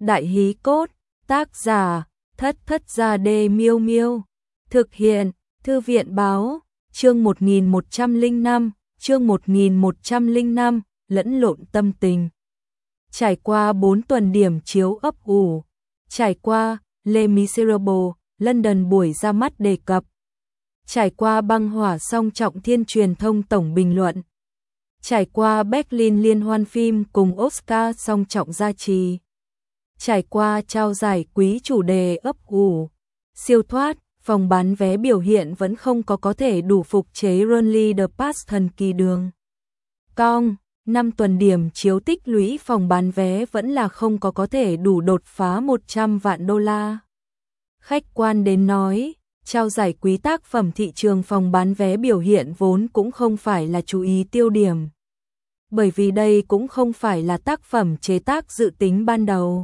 Đại hí cốt, tác giả, Thất Gia Đê Miêu Miêu. Thực hiện, Thư viện báo, chương 1105, lẫn lộn tâm tình. Trải qua 4 tuần điểm chiếu ấp ủ, trải qua Les Miserables, London buổi ra mắt đề cập, trải qua băng hỏa song trọng thiên truyền thông tổng bình luận, trải qua Berlin liên hoan phim cùng Oscar song trọng gia trì, trải qua trao giải quý chủ đề ấp ủ, siêu thoát, phòng bán vé biểu hiện vẫn không có thể đủ phục chế Runly the Past thần kỳ đường cong. 5 tuần điểm chiếu tích lũy phòng bán vé vẫn là không có thể đủ đột phá 100 vạn đô la. Khách quan đến nói, trao giải quý tác phẩm thị trường phòng bán vé biểu hiện vốn cũng không phải là chú ý tiêu điểm. Bởi vì đây cũng không phải là tác phẩm chế tác dự tính ban đầu.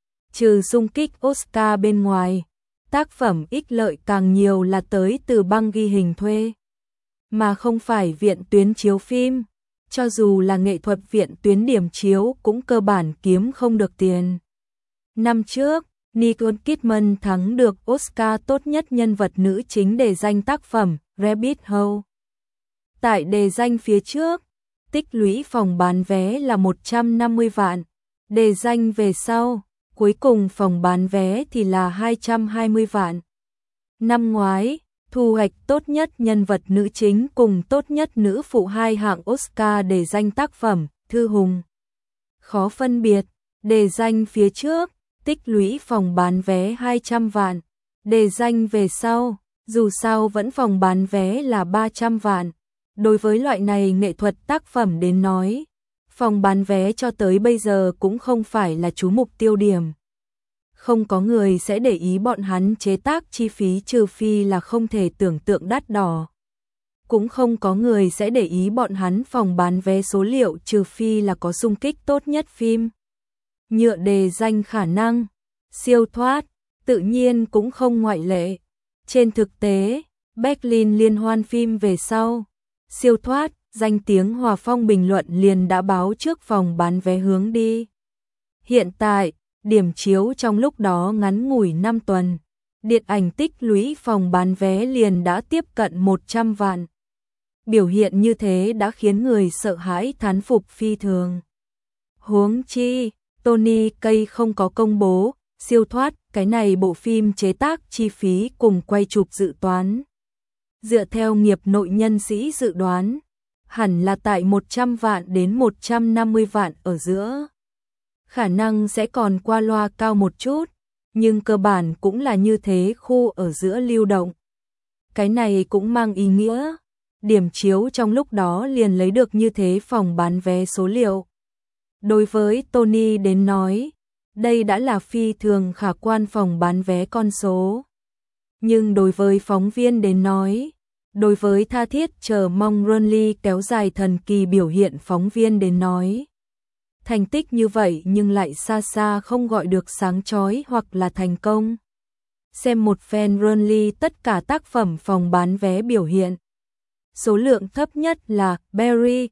Trừ xung kích Oscar bên ngoài, tác phẩm ích lợi càng nhiều là tới từ băng ghi hình thuê, mà không phải viện tuyến chiếu phim. Cho dù là nghệ thuật viện tuyến điểm chiếu cũng cơ bản kiếm không được tiền. Năm trước, Nicole Kidman thắng được Oscar tốt nhất nhân vật nữ chính đề danh tác phẩm Rabbit Hole. Tại đề danh phía trước, tích lũy phòng bán vé là 150 vạn. Đề danh về sau, cuối cùng phòng bán vé thì là 220 vạn. Năm ngoái, thu hoạch tốt nhất nhân vật nữ chính cùng tốt nhất nữ phụ 2 hạng Oscar đề danh tác phẩm, Thư Hùng. Khó phân biệt, đề danh phía trước, tích lũy phòng bán vé 200 vạn, đề danh về sau, dù sao vẫn phòng bán vé là 300 vạn. Đối với loại này nghệ thuật tác phẩm đến nói, phòng bán vé cho tới bây giờ cũng không phải là chú mục tiêu điểm. Không có người sẽ để ý bọn hắn chế tác chi phí trừ phi là không thể tưởng tượng đắt đỏ. Cũng không có người sẽ để ý bọn hắn phòng bán vé số liệu trừ phi là có xung kích tốt nhất phim. Nhựa đề danh khả năng, siêu thoát, tự nhiên cũng không ngoại lệ. Trên thực tế, Berlin liên hoan phim về sau, siêu thoát, danh tiếng Hòa Phong bình luận liền đã báo trước phòng bán vé hướng đi. Hiện tại, điểm chiếu trong lúc đó ngắn ngủi 5 tuần, điện ảnh tích lũy phòng bán vé liền đã tiếp cận 100 vạn. Biểu hiện như thế đã khiến người sợ hãi thán phục phi thường. Huống chi, Tony Kaye không có công bố, siêu thoát, cái này bộ phim chế tác chi phí cùng quay chụp dự toán. Dựa theo nghiệp nội nhân sĩ dự đoán, hẳn là tại 100 vạn đến 150 vạn ở giữa. Khả năng sẽ còn qua loa cao một chút, nhưng cơ bản cũng là như thế khu ở giữa lưu động. Cái này cũng mang ý nghĩa, điểm chiếu trong lúc đó liền lấy được như thế phòng bán vé số liệu. Đối với Tony đến nói, đây đã là phi thường khả quan phòng bán vé con số. Nhưng đối với phóng viên đến nói, đối với tha thiết chờ mong Runly kéo dài thần kỳ biểu hiện phóng viên đến nói, thành tích như vậy nhưng lại xa xa không gọi được sáng chói hoặc là thành công. Xem một fan Runly tất cả tác phẩm phòng bán vé biểu hiện. Số lượng thấp nhất là Barry,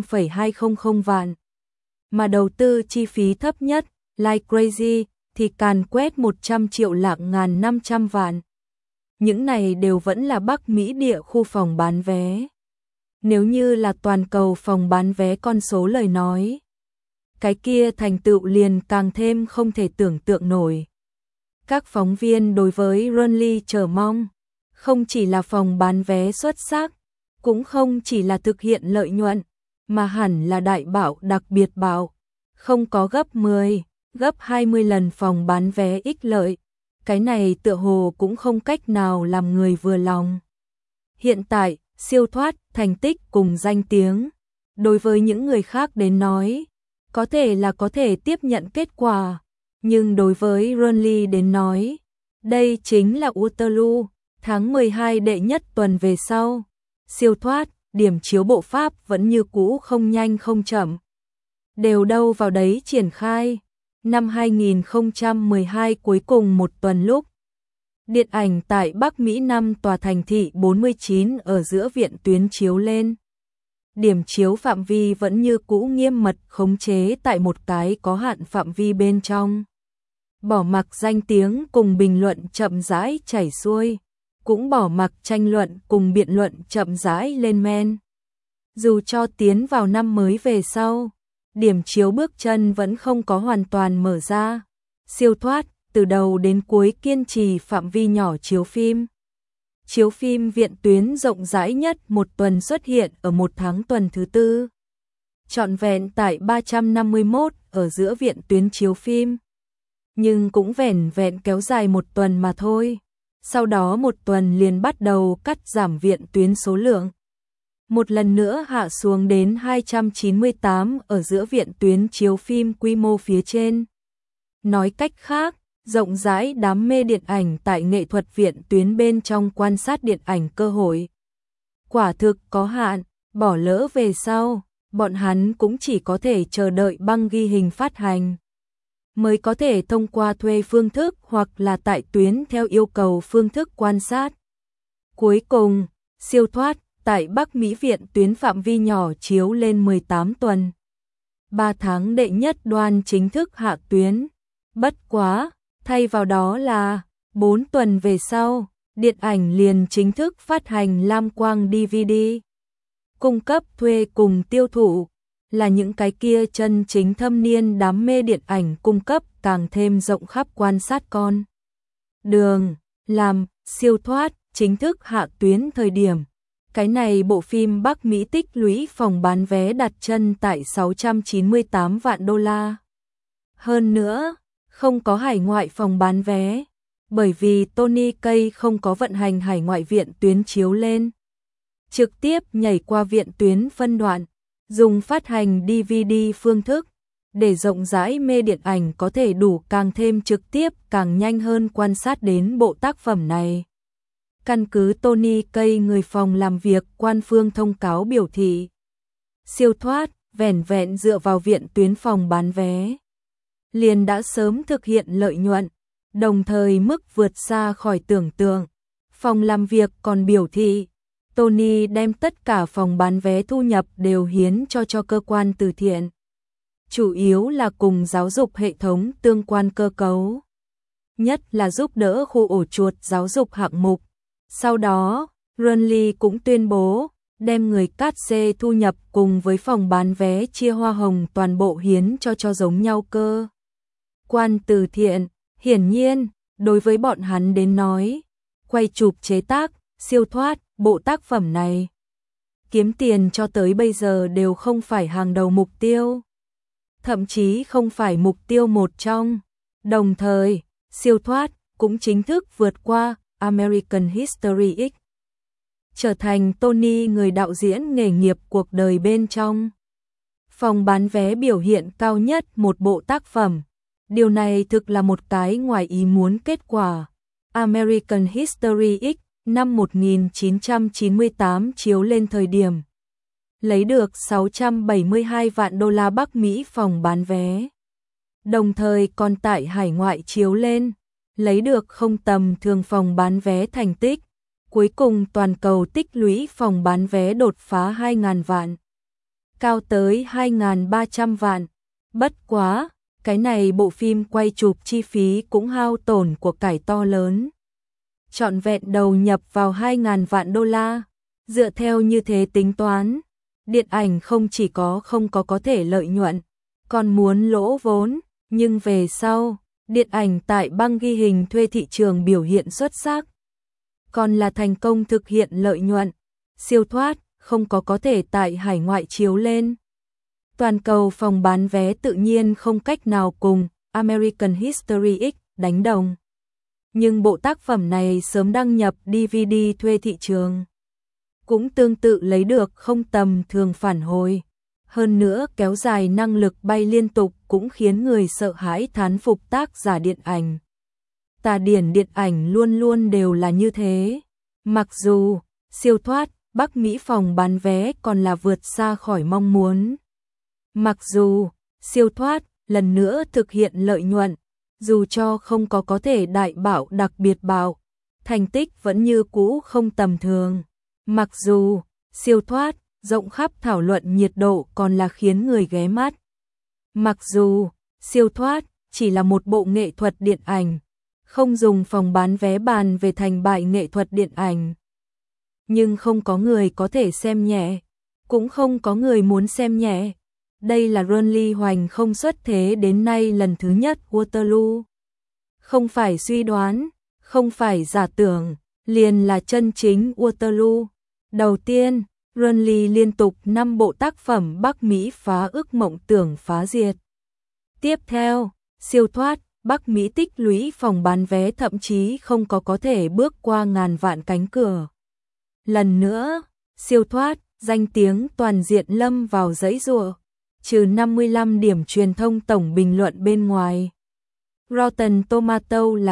5,200 vạn. Mà đầu tư chi phí thấp nhất, Like Crazy, thì càn quét 100 triệu lạng ngàn 500 vạn. Những này đều vẫn là Bắc Mỹ địa khu phòng bán vé. Nếu như là toàn cầu phòng bán vé con số lời nói, cái kia thành tựu liền càng thêm không thể tưởng tượng nổi. Các phóng viên đối với Runly chờ mong, không chỉ là phòng bán vé xuất sắc, cũng không chỉ là thực hiện lợi nhuận, mà hẳn là đại bạo đặc biệt bạo, không có gấp 10, gấp 20 lần phòng bán vé ích lợi. Cái này tựa hồ cũng không cách nào làm người vừa lòng. Hiện tại, siêu thoát, thành tích cùng danh tiếng, đối với những người khác đến nói, có thể là có thể tiếp nhận kết quả, nhưng đối với Runly đến nói, đây chính là Waterloo, tháng 12 đệ nhất tuần về sau. Siêu thoát, điểm chiếu bộ Pháp vẫn như cũ không nhanh không chậm. Đều đâu vào đấy triển khai. Năm 2012 cuối cùng một tuần lúc, điện ảnh tại Bắc Mỹ 5 tòa thành thị 49 ở giữa viện tuyến chiếu lên. Điểm chiếu phạm vi vẫn như cũ nghiêm mật khống chế tại một cái có hạn phạm vi bên trong. bỏ mặc danh tiếng cùng bình luận chậm rãi chảy xuôi, cũng bỏ mặc tranh luận cùng biện luận chậm rãi lên men. Dù cho tiến vào năm mới về sau, điểm chiếu bước chân vẫn không có hoàn toàn mở ra. Siêu thoát, từ đầu đến cuối kiên trì phạm vi nhỏ chiếu phim. Chiếu phim viện tuyến rộng rãi nhất một tuần xuất hiện ở một tháng tuần thứ tư. Trọn vẹn tại 351 ở giữa viện tuyến chiếu phim. Nhưng cũng vẻn vẹn kéo dài một tuần mà thôi. Sau đó một tuần liền bắt đầu cắt giảm viện tuyến số lượng. Một lần nữa hạ xuống đến 298 ở giữa viện tuyến chiếu phim quy mô phía trên. Nói cách khác, rộng rãi đám mê điện ảnh tại nghệ thuật viện tuyến bên trong quan sát điện ảnh cơ hội. Quả thực có hạn, bỏ lỡ về sau, bọn hắn cũng chỉ có thể chờ đợi băng ghi hình phát hành. Mới có thể thông qua thuê phương thức hoặc là tại tuyến theo yêu cầu phương thức quan sát. Cuối cùng, siêu thoát, tại Bắc Mỹ viện tuyến phạm vi nhỏ chiếu lên 18 tuần. 3 tháng đệ nhất đoan chính thức hạ tuyến. Bất quá, thay vào đó là 4 tuần về sau, điện ảnh liền chính thức phát hành lam quang DVD. Cung cấp thuê cùng tiêu thụ là những cái kia chân chính thâm niên đam mê điện ảnh cung cấp càng thêm rộng khắp quan sát con. Đường, làm, siêu thoát, chính thức hạ tuyến thời điểm. Cái này bộ phim Bắc Mỹ tích lũy phòng bán vé đặt chân tại 698 vạn đô la. Hơn nữa, không có hải ngoại phòng bán vé, bởi vì Tony Kaye không có vận hành hải ngoại viện tuyến chiếu lên. Trực tiếp nhảy qua viện tuyến phân đoạn, dùng phát hành DVD phương thức, để rộng rãi mê điện ảnh có thể đủ càng thêm trực tiếp càng nhanh hơn quan sát đến bộ tác phẩm này. Căn cứ Tony Kaye người phòng làm việc quan phương thông cáo biểu thị, siêu thoát, vẻn vẹn dựa vào viện tuyến phòng bán vé, liền đã sớm thực hiện lợi nhuận, đồng thời mức vượt xa khỏi tưởng tượng. Phòng làm việc còn biểu thị, Tony đem tất cả phòng bán vé thu nhập đều hiến cho cơ quan từ thiện. Chủ yếu là cùng giáo dục hệ thống tương quan cơ cấu. Nhất là giúp đỡ khu ổ chuột giáo dục hạng mục. Sau đó, Runley cũng tuyên bố, đem người cát xê thu nhập cùng với phòng bán vé chia hoa hồng toàn bộ hiến cho giống nhau cơ. Quan từ thiện, hiển nhiên, đối với bọn hắn đến nói, quay chụp chế tác, siêu thoát, bộ tác phẩm này. Kiếm tiền cho tới bây giờ đều không phải hàng đầu mục tiêu. Thậm chí không phải mục tiêu một trong. Đồng thời, siêu thoát cũng chính thức vượt qua American History X. Trở thành Tony người đạo diễn nghề nghiệp cuộc đời bên trong. Phòng bán vé biểu hiện cao nhất một bộ tác phẩm. Điều này thực là một cái ngoài ý muốn kết quả. American History X năm 1998 chiếu lên thời điểm. Lấy được 672 vạn đô la Bắc Mỹ phòng bán vé. Đồng thời còn tại hải ngoại chiếu lên. Lấy được không tầm thường phòng bán vé thành tích. Cuối cùng toàn cầu tích lũy phòng bán vé đột phá 2.000 vạn. Cao tới 2.300 vạn. Bất quá, cái này bộ phim quay chụp chi phí cũng hao tổn của cải to lớn. Trọn vẹn đầu nhập vào 2.000 vạn đô la. Dựa theo như thế tính toán, điện ảnh không chỉ không có thể lợi nhuận, còn muốn lỗ vốn, nhưng về sau, điện ảnh tại băng ghi hình thuê thị trường biểu hiện xuất sắc. Còn là thành công thực hiện lợi nhuận, siêu thoát, không có thể tại hải ngoại chiếu lên. Toàn cầu phòng bán vé tự nhiên không cách nào cùng American History X đánh đồng. Nhưng bộ tác phẩm này sớm đăng nhập DVD thuê thị trường. Cũng tương tự lấy được không tầm thường phản hồi. Hơn nữa kéo dài năng lực bay liên tục cũng khiến người sợ hãi thán phục tác giả điện ảnh. Tà điển điện ảnh luôn luôn đều là như thế. Mặc dù, siêu thoát, Bắc Mỹ phòng bán vé còn là vượt xa khỏi mong muốn. Mặc dù, siêu thoát, lần nữa thực hiện lợi nhuận, dù cho không có thể đại bảo đặc biệt bảo, thành tích vẫn như cũ không tầm thường. Mặc dù, siêu thoát, rộng khắp thảo luận nhiệt độ còn là khiến người ghé mắt. Mặc dù, siêu thoát, chỉ là một bộ nghệ thuật điện ảnh, không dùng phòng bán vé bàn về thành bại nghệ thuật điện ảnh. Nhưng không có người có thể xem nhẹ, cũng không có người muốn xem nhẹ. Đây là Burnley hoành không xuất thế đến nay lần thứ nhất Waterloo. Không phải suy đoán, không phải giả tưởng, liền là chân chính Waterloo. Đầu tiên, Burnley liên tục 5 bộ tác phẩm Bắc Mỹ phá ước mộng tưởng phá diệt. Tiếp theo, siêu thoát, Bắc Mỹ tích lũy phòng bán vé thậm chí không có thể bước qua ngàn vạn cánh cửa. Lần nữa, siêu thoát, danh tiếng toàn diện lâm vào giãy giụa, trừ 55 điểm truyền thông tổng bình luận bên ngoài. Rotten Tomato là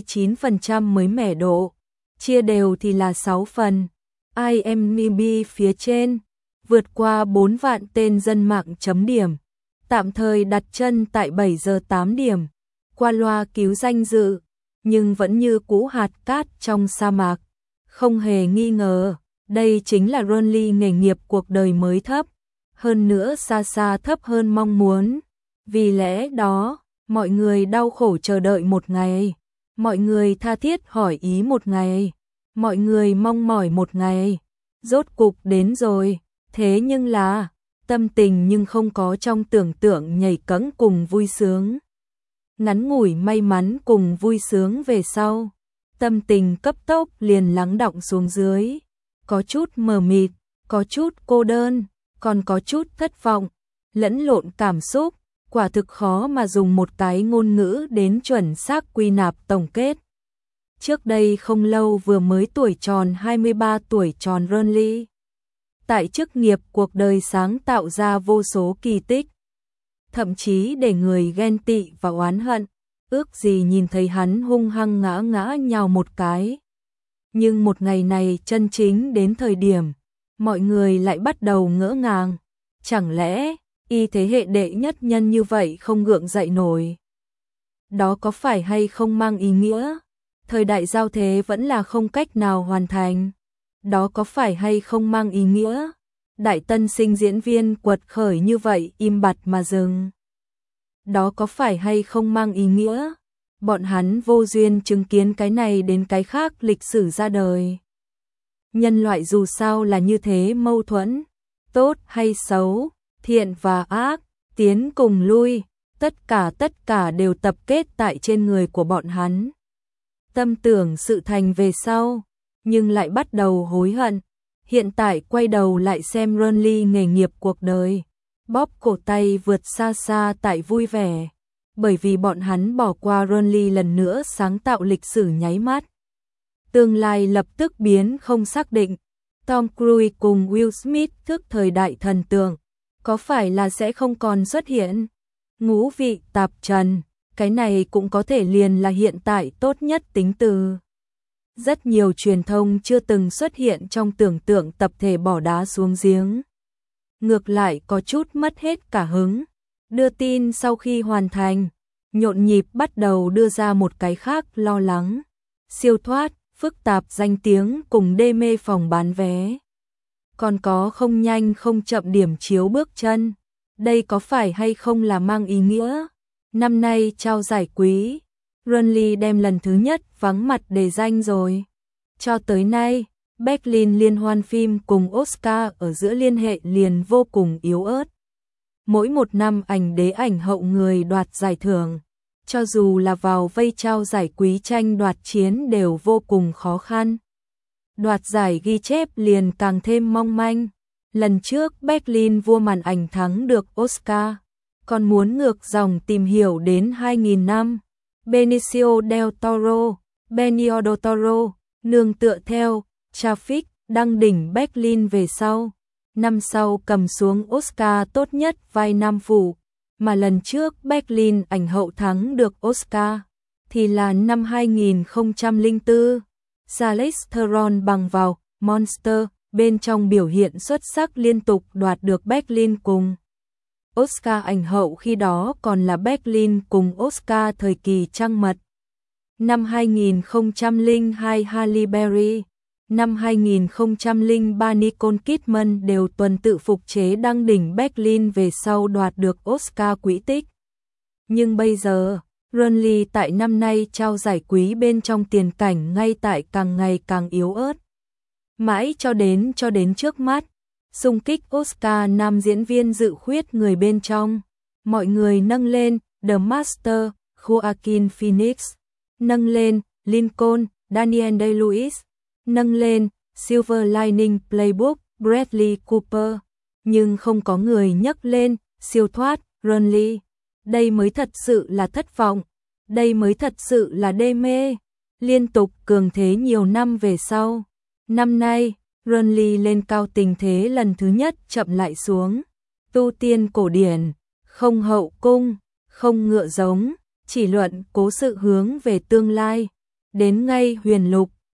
59% mới mẻ độ, chia đều thì là 6 phần. IMDb phía trên, vượt qua 4 vạn tên dân mạng chấm điểm, tạm thời đặt chân tại 7 giờ 8 điểm, qua loa cứu danh dự, nhưng vẫn như cũ hạt cát trong sa mạc. Không hề nghi ngờ, đây chính là Burnley nghề nghiệp cuộc đời mới thấp, hơn nữa xa xa thấp hơn mong muốn. Vì lẽ đó, mọi người đau khổ chờ đợi một ngày, mọi người tha thiết hỏi ý một ngày, mọi người mong mỏi một ngày, rốt cục đến rồi. Thế nhưng là, tâm tình nhưng không có trong tưởng tượng nhảy cẫng cùng vui sướng. Ngắn ngủi may mắn cùng vui sướng về sau, tâm tình cấp tốc liền lắng đọng xuống dưới, có chút mờ mịt, có chút cô đơn, còn có chút thất vọng, lẫn lộn cảm xúc, quả thực khó mà dùng một cái ngôn ngữ đến chuẩn xác quy nạp tổng kết. Trước đây không lâu vừa mới tuổi tròn 23 tuổi tròn Burnley, tại chức nghiệp cuộc đời sáng tạo ra vô số kỳ tích, thậm chí để người ghen tị và oán hận, ước gì nhìn thấy hắn hung hăng ngã nhào một cái. Nhưng một ngày này chân chính đến thời điểm, mọi người lại bắt đầu ngỡ ngàng, chẳng lẽ y thế hệ đệ nhất nhân như vậy không gượng dậy nổi? Đó có phải hay không mang ý nghĩa thời đại giao thế vẫn là không cách nào hoàn thành? Đó có phải hay không mang ý nghĩa đại tân sinh diễn viên quật khởi như vậy im bặt mà dừng? Đó có phải hay không mang ý nghĩa bọn hắn vô duyên chứng kiến cái này đến cái khác lịch sử ra đời? Nhân loại dù sao là như thế mâu thuẫn, tốt hay xấu, thiện và ác, tiến cùng lui, tất cả đều tập kết tại trên người của bọn hắn. Tâm tưởng sự thành về sau, nhưng lại bắt đầu hối hận. Hiện tại quay đầu lại xem Burnley nghề nghiệp cuộc đời, bóp cổ tay vượt xa xa tại vui vẻ, bởi vì bọn hắn bỏ qua Burnley lần nữa sáng tạo lịch sử nháy mắt. Tương lai lập tức biến không xác định. Tom Cruise cùng Will Smith thức thời đại thần tượng, có phải là sẽ không còn xuất hiện? Ngũ vị tạp trần, cái này cũng có thể liền là hiện tại tốt nhất tính từ. Rất nhiều truyền thông chưa từng xuất hiện trong tưởng tượng tập thể bỏ đá xuống giếng. Ngược lại có chút mất hết cả hứng. Đưa tin sau khi hoàn thành, nhộn nhịp bắt đầu đưa ra một cái khác lo lắng. Siêu thoát, phức tạp danh tiếng cùng đê mê phòng bán vé. Còn có không nhanh không chậm điểm chiếu bước chân. Đây có phải hay không là mang ý nghĩa năm nay trao giải quý, Burnley đem lần thứ nhất vắng mặt đề danh rồi. Cho tới nay, Berlin liên hoan phim cùng Oscar ở giữa liên hệ liền vô cùng yếu ớt. Mỗi một năm ảnh đế ảnh hậu người đoạt giải thưởng, cho dù là vào vây trao giải quý tranh đoạt chiến đều vô cùng khó khăn. Đoạt giải ghi chép liền càng thêm mong manh. Lần trước Berlin vua màn ảnh thắng được Oscar, còn muốn ngược dòng tìm hiểu đến 2000 năm. Benicio del Toro, Benicio del Toro, nương tựa theo Traffic đăng đỉnh Berlin về sau. Năm sau cầm xuống Oscar tốt nhất vai nam phụ, mà lần trước Berlin ảnh hậu thắng được Oscar thì là năm 2004. Charlize Theron bằng vào Monster bên trong biểu hiện xuất sắc liên tục đoạt được Berlin cùng Oscar ảnh hậu, khi đó còn là Berlin cùng Oscar thời kỳ trăng mật. Năm 2002 Halle Berry, năm 2003 Nicole Kidman đều tuần tự phục chế đăng đỉnh Berlin về sau đoạt được Oscar quỹ tích. Nhưng bây giờ, Burnley tại năm nay trao giải quý bên trong tiền cảnh ngay tại càng ngày càng yếu ớt. Mãi cho đến trước mắt, xung kích Oscar nam diễn viên dự khuyết người bên trong. Mọi người nâng lên The Master, Joaquin Phoenix, nâng lên Lincoln, Daniel Day-Lewis, nâng lên Silver Lining Playbook, Bradley Cooper, nhưng không có người nhắc lên siêu thoát, Burnley. Đây mới thật sự là thất vọng, đây mới thật sự là đê mê, liên tục cường thế nhiều năm về sau. Năm nay, Burnley lên cao tình thế lần thứ nhất chậm lại xuống, tu tiên cổ điển, không hậu cung, không ngựa giống, chỉ luận cố sự hướng về tương lai, đến ngay huyền lục,